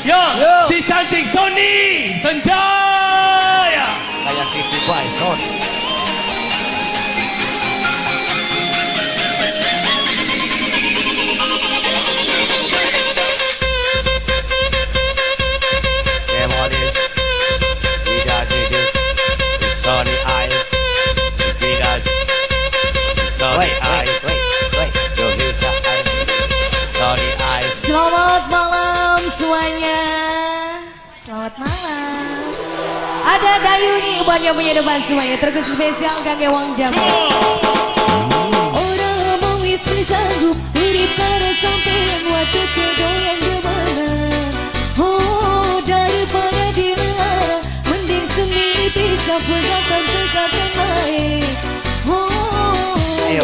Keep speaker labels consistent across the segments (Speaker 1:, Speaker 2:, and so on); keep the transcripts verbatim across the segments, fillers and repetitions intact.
Speaker 1: Yo, si cantik Sony Senjaya.
Speaker 2: Kayak T V Boy Sony.
Speaker 3: Selamat malam semuanya. Selamat malam. Ada Dayu nih buat yang punya depan semuanya. Terkhusus spesial Kang Ewang Jamu. Orang mau wis sanggup mirip pada sampean waktu kegoyang gimana. Oh daripada dilarang mending sendiri bisa pegangkan tegakkan baik. Oh
Speaker 2: ayo.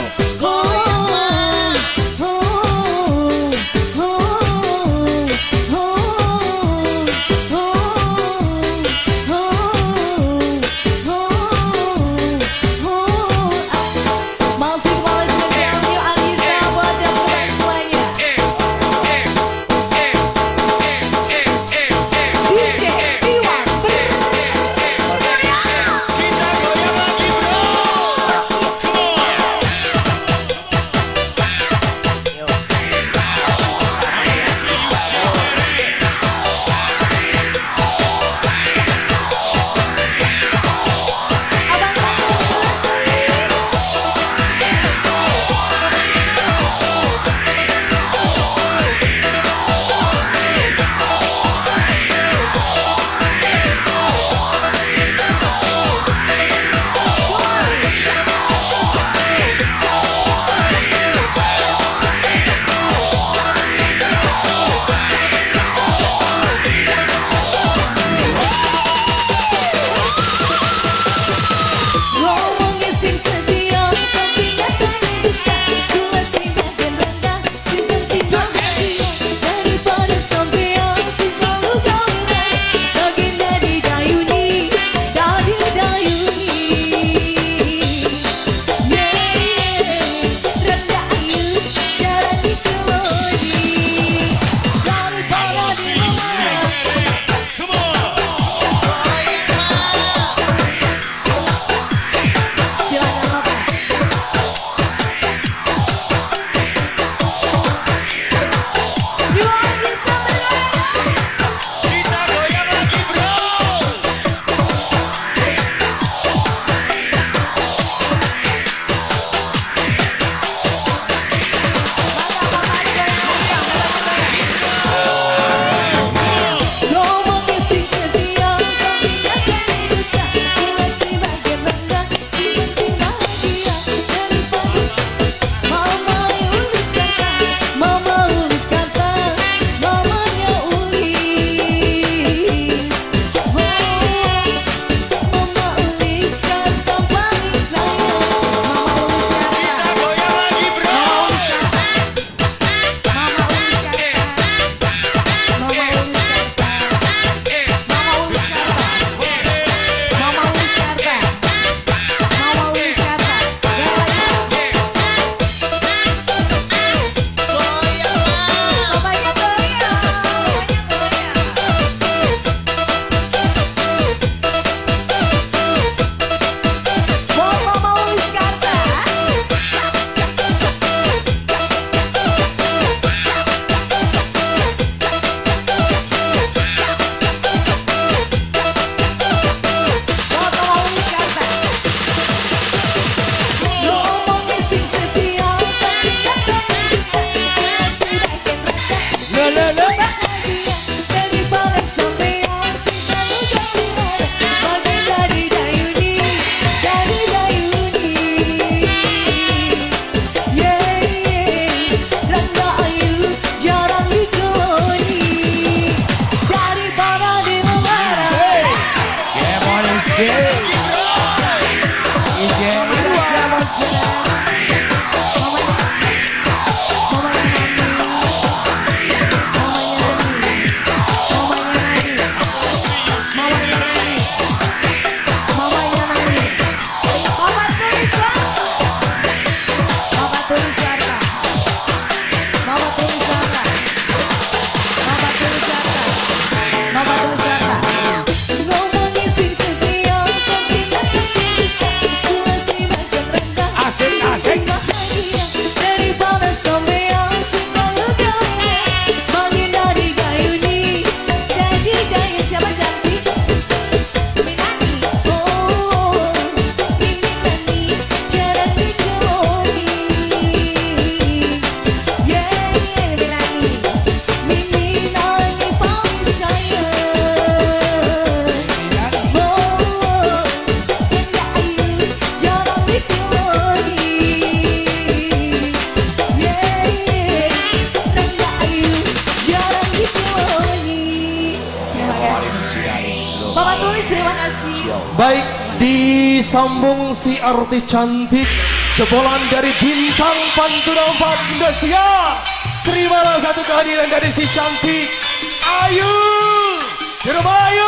Speaker 3: Bapak tulis terima kasih.
Speaker 1: Baik, disambung si artis cantik jebolan dari bintang Pantura empat Indonesia. Terimalah satu kehadiran dari si cantik Ayu. Di rumah Ayu.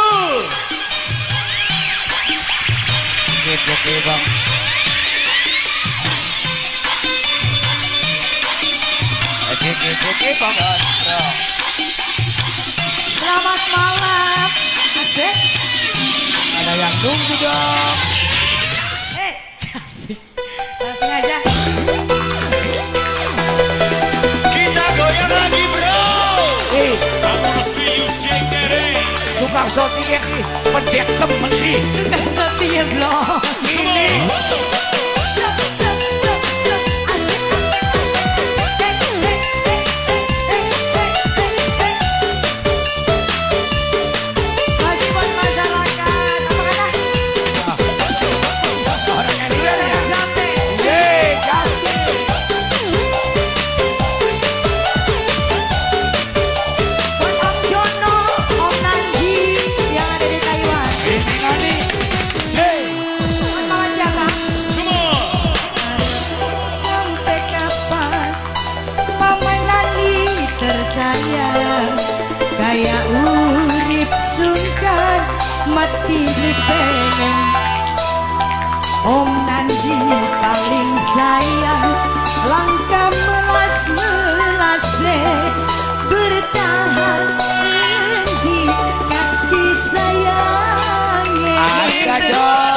Speaker 2: Oke, oke bang. Oke, oke, oke bang.
Speaker 3: Selamat malam. Asik.
Speaker 2: Ada yang nunggu dong.
Speaker 3: Eh, asik. Langsung aja.
Speaker 4: Kita goyang lagi bro.
Speaker 2: Eh,
Speaker 4: I wanna see you shake that ass.
Speaker 2: tukang shooting ya, pendek temen sih.
Speaker 3: Tukang setia belum.
Speaker 2: Ini.
Speaker 3: Masih buat masyarakat. Apa kata?
Speaker 2: Orang yang lihat ya.
Speaker 3: Jambe.
Speaker 2: Yeay, kasih.
Speaker 3: Buat Om Jono, Om Nanji yang ada di Taiwan.
Speaker 2: Ini nani. Yeay.
Speaker 3: Buat Mama siapa? Sampai kapan Mama Nani tersayang, kayak urip sungkan mati dipengen. Om Nanji paling sayang, langkah melas-melase bertahan di kasih sayangnya.
Speaker 2: Ada dong.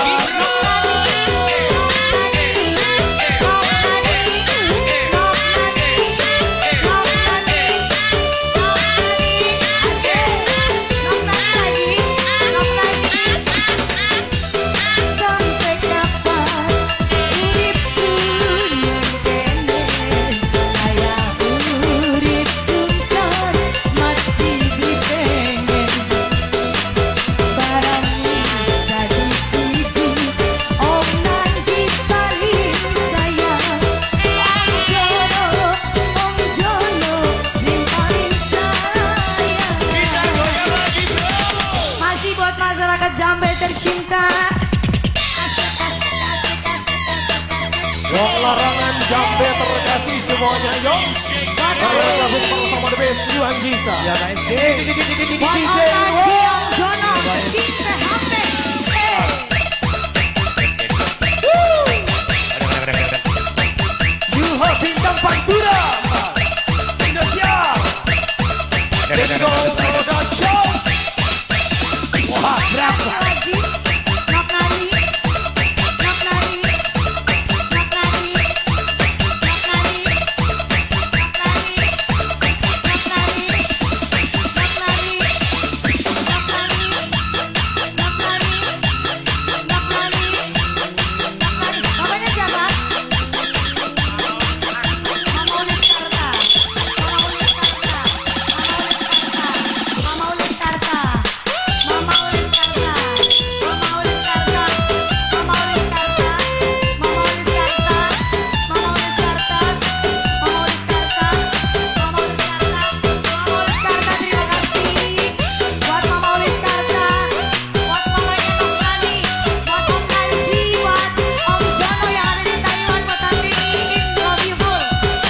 Speaker 3: Sampai kapan urip sunyen kene, kayak urip sungkan mati dipengen. Barang bisa disiji, Om Nanti paling sayang. Om Jono, Om Jono sing paling sayang.
Speaker 4: Kita goyang lagi bro.
Speaker 3: Masih buat masyarakat Jambe tercinta.
Speaker 1: Wong larangan Jambe terkasih semuanya yo. Karena langsung bersama The Best Yuan Gisa.
Speaker 2: Ya guys, sih.
Speaker 3: Buat Om Nanti, Om Jono, kita H P. Eh.
Speaker 1: Yuha bintang Pantura Indonesia. Let's go production. Wah, berapa?
Speaker 3: Lagi, Nok Nari, Nok Nari, Nok Nari, Nok Nari, Nok Nari, Nok Nari, Nok Nari, Nok Nari, Nok Nari, Nok Nari. Namanya siapa? Mama Ulis Karta, Mama Ulis Karta, Mama Ulis Karta, Mama Ulis Karta, Mama Ulis Karta, Mama Ulis Karta, Mama Ulis Karta, Mama Ulis Karta, Mama Ulis Karta, Mama Ulis Karta, terima kasih buat Mama Ulis Karta, buat mamanya Nok Nani, buat Om Nanji, buat Om Jono yang ada di Taiwan, buat Tante Iin, love you full.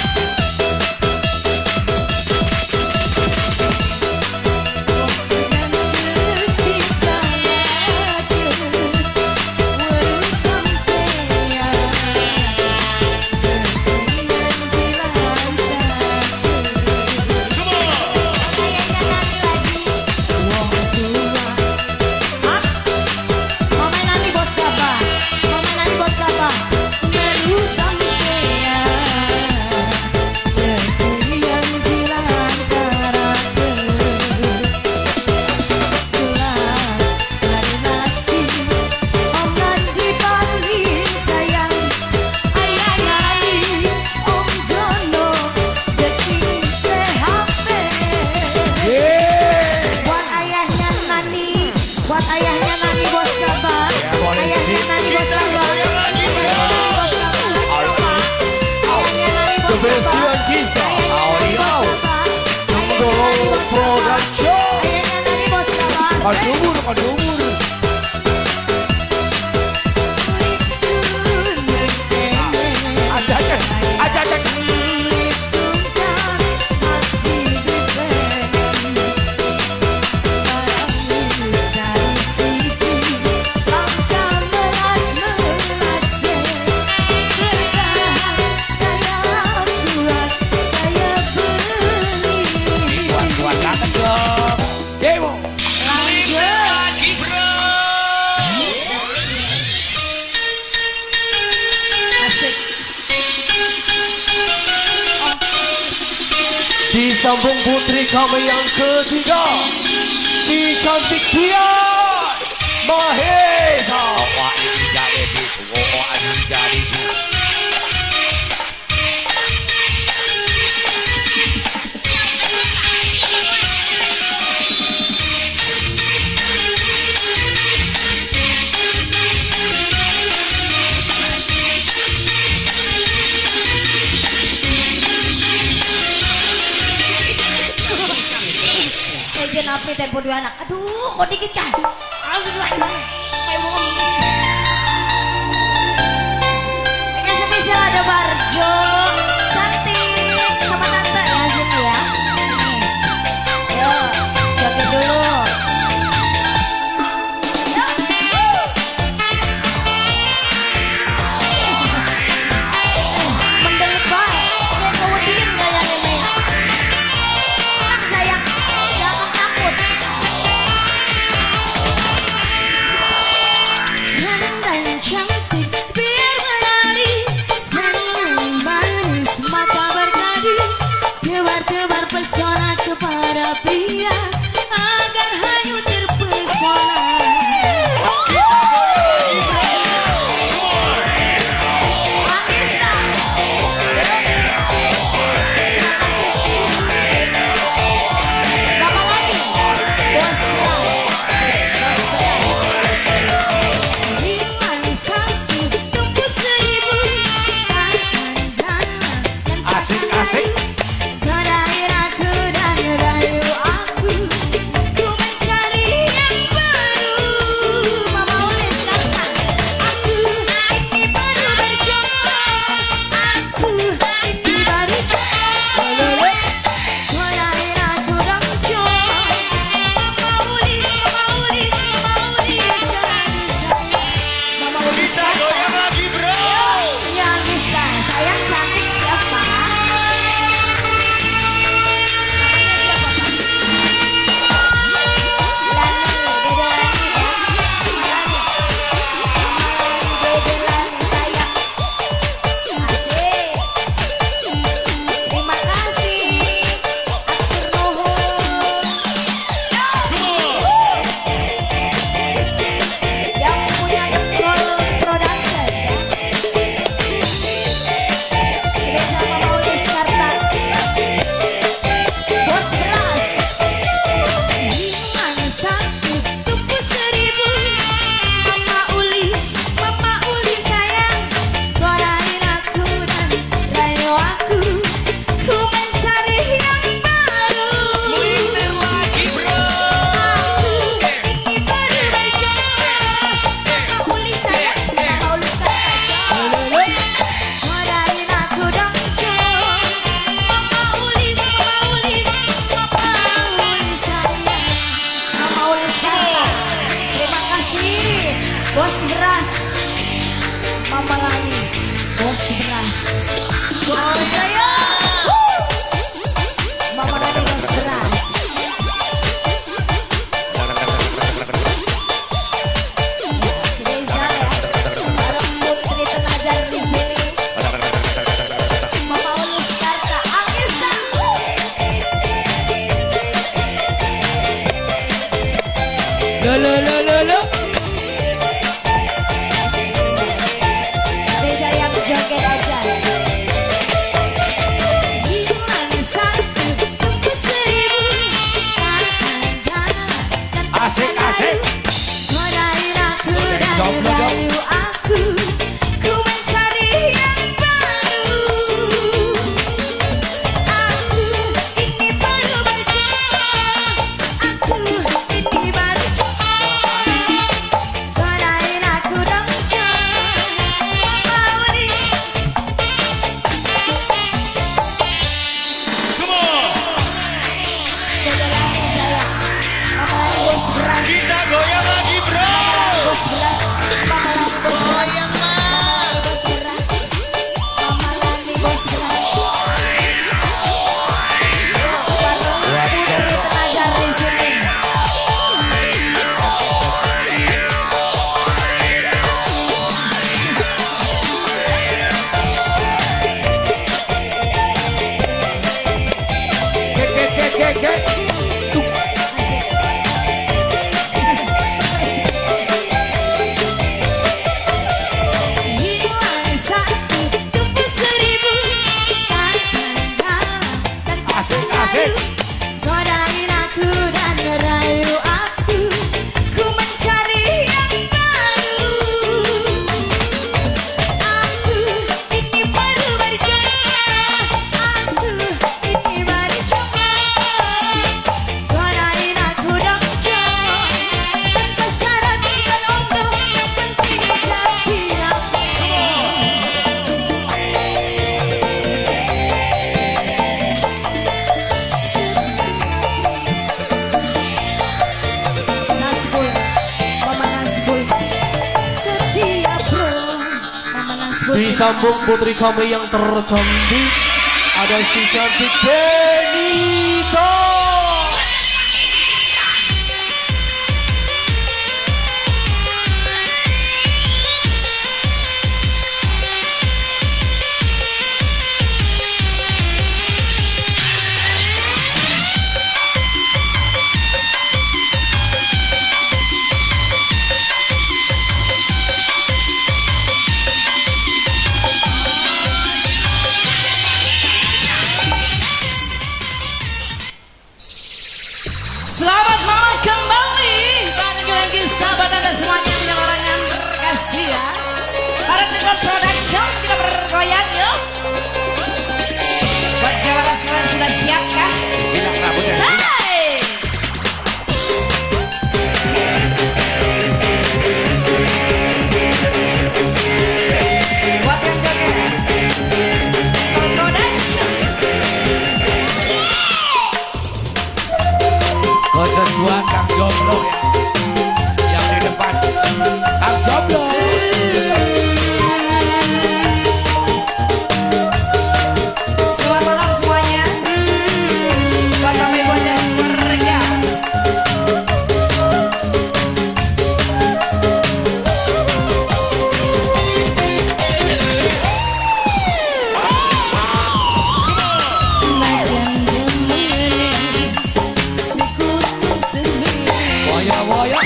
Speaker 3: Buat ayahnya Nani bos kabar,
Speaker 2: Ya, boleh
Speaker 3: ayahnya
Speaker 2: sih.
Speaker 3: Nani bos
Speaker 4: Kita
Speaker 3: kabar,
Speaker 4: goyang lagi bro.
Speaker 3: ayahnya Nani
Speaker 1: The
Speaker 3: bos
Speaker 1: Best
Speaker 3: kabar,
Speaker 1: Yuan Gisa.
Speaker 3: ayahnya Nani bos kabar, ayahnya Nani bos kabar,
Speaker 1: Production.
Speaker 3: ayahnya Nani bos kabar.
Speaker 1: Kadumur, kadumur. Disambung putri kami yang ketiga, si cantik Dian Mahesa. Wah ini jadi itu, oh ini jadi itu.
Speaker 3: Napi tempo dua anak, aduh kok dikit kan? Aduh kayak mau ngemis. Ini spesial ada Barjo, cantik sama tante ya sini ya, sini. Yo, joget dulu. Mendelik baik, kayak kemudian gaya ini. Tenang sayang. Cantik biar menari, senyum manis mata berkadi, tebar-tebar pesona kepada pria agar hanyut terpesona. Bos beras, Mama Lani, bos beras, bos saya, Mama Lani bos beras. Si Reza ya, bareng Putri Tenajar di sini. Mama Ulus Karta, Agista.
Speaker 2: Lo lo lo lo lo.
Speaker 3: Joget aja.
Speaker 2: Asik asik.
Speaker 3: Godain aku dan rayu aku, ku mencari yang baru. Aku ini baru berjuang, aku ini baru.
Speaker 1: Disambung putri kami yang tercantik, ada si cantik Benita.
Speaker 3: Selamat malam kembali bagi lagi sahabat anda semuanya yang orang yang terkasih ya. Para dengan production kita bergoyang yuk. Buat jawab semua sudah siap kah?
Speaker 2: Siap rambutnya.
Speaker 3: Hai. Buat yang joget production.
Speaker 2: Konsep dua Kang Jomblo ya. Yang di depan Kang Jomblo.
Speaker 3: Selamat malam semuanya. Buat kami buat yang keluarga.
Speaker 2: Boya-boya.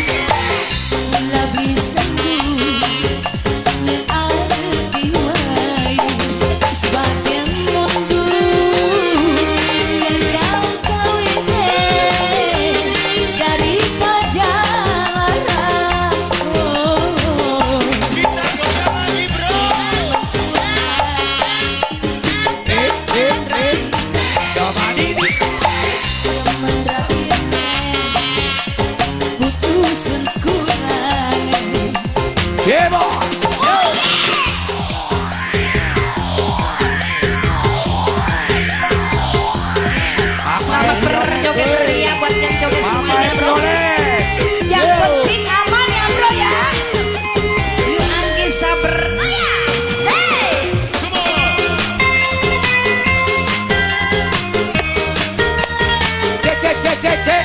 Speaker 3: Selamat berjoget ria buat yang joget semuanya bro. Yang penting aman ya bro ya. Anggi sabar. Hey.
Speaker 2: Cek cek cek cek cek.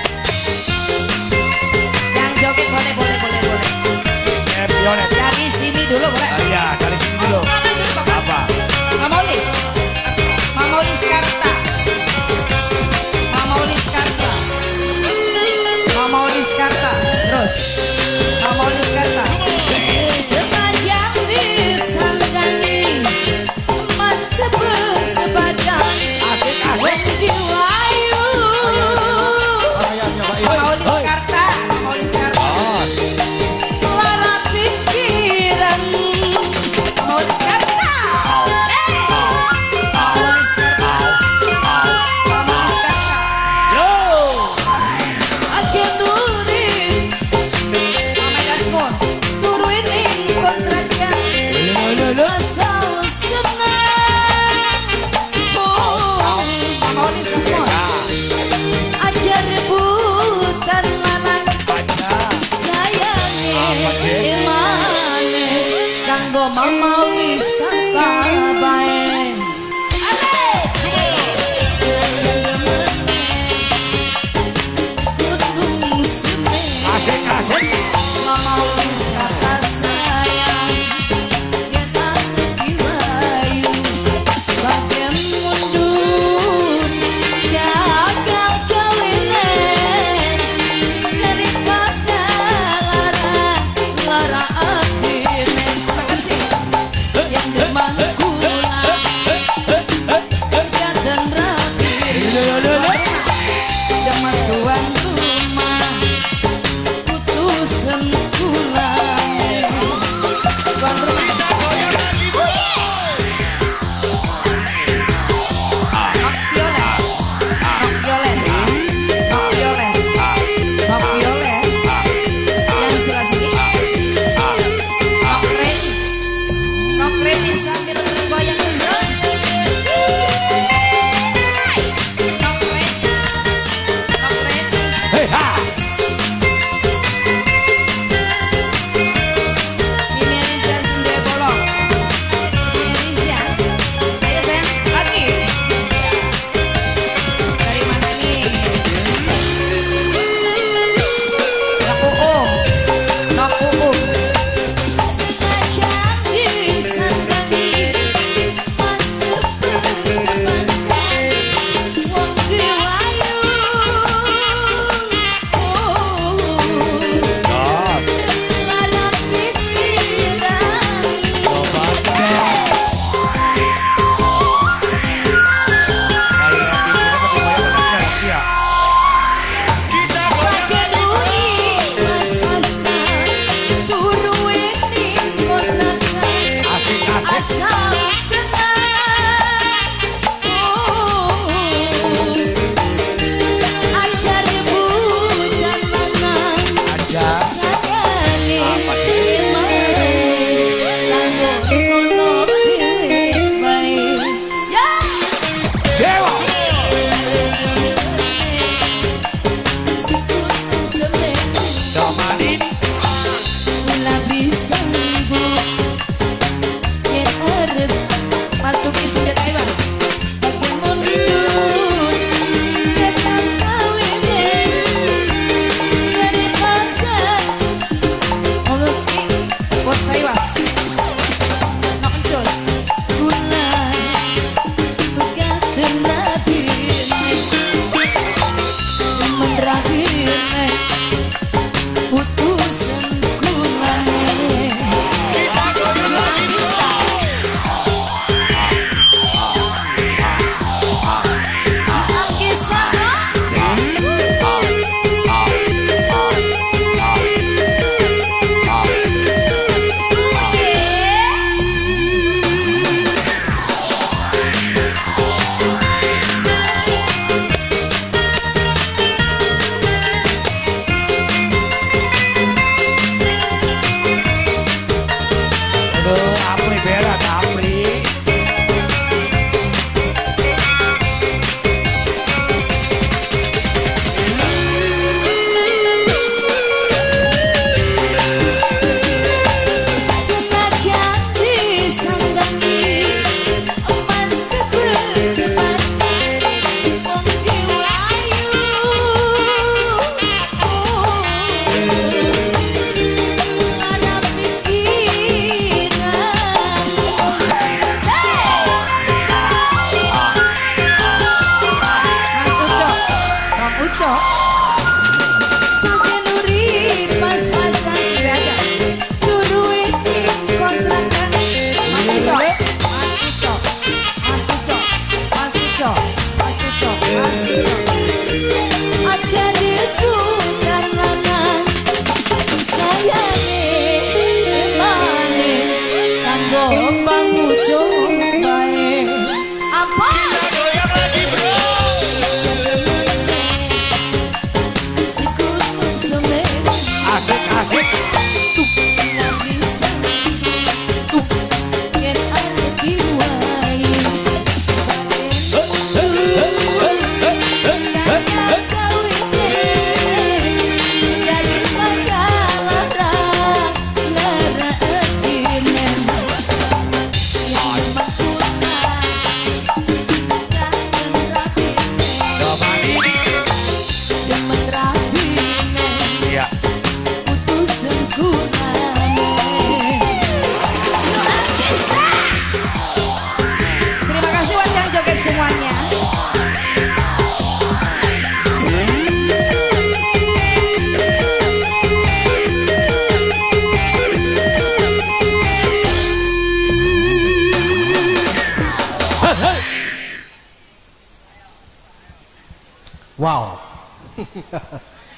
Speaker 3: Yang joget boleh boleh boleh boleh.
Speaker 2: Pionet.
Speaker 3: Dari sini dulu boleh.
Speaker 2: Ah, iya, dari sini dulu. Apa?
Speaker 3: Mama Ulis. Mama Ulis Karta. Mama Ulis Karta. Mama Ulis Karta. Terus. Mama Ulis Karta. Sepanjang disangkani mas kebun sebadan.
Speaker 2: Asik asik.
Speaker 3: Jiwayu. Mama Ulis Karta. Mama Ulis Karta. Lara pikiran. Mama Ulis Karta. Hey. Mama Ulis Karta. Mama Ulis Karta.
Speaker 2: Yo.
Speaker 3: Agen duri
Speaker 1: Wow.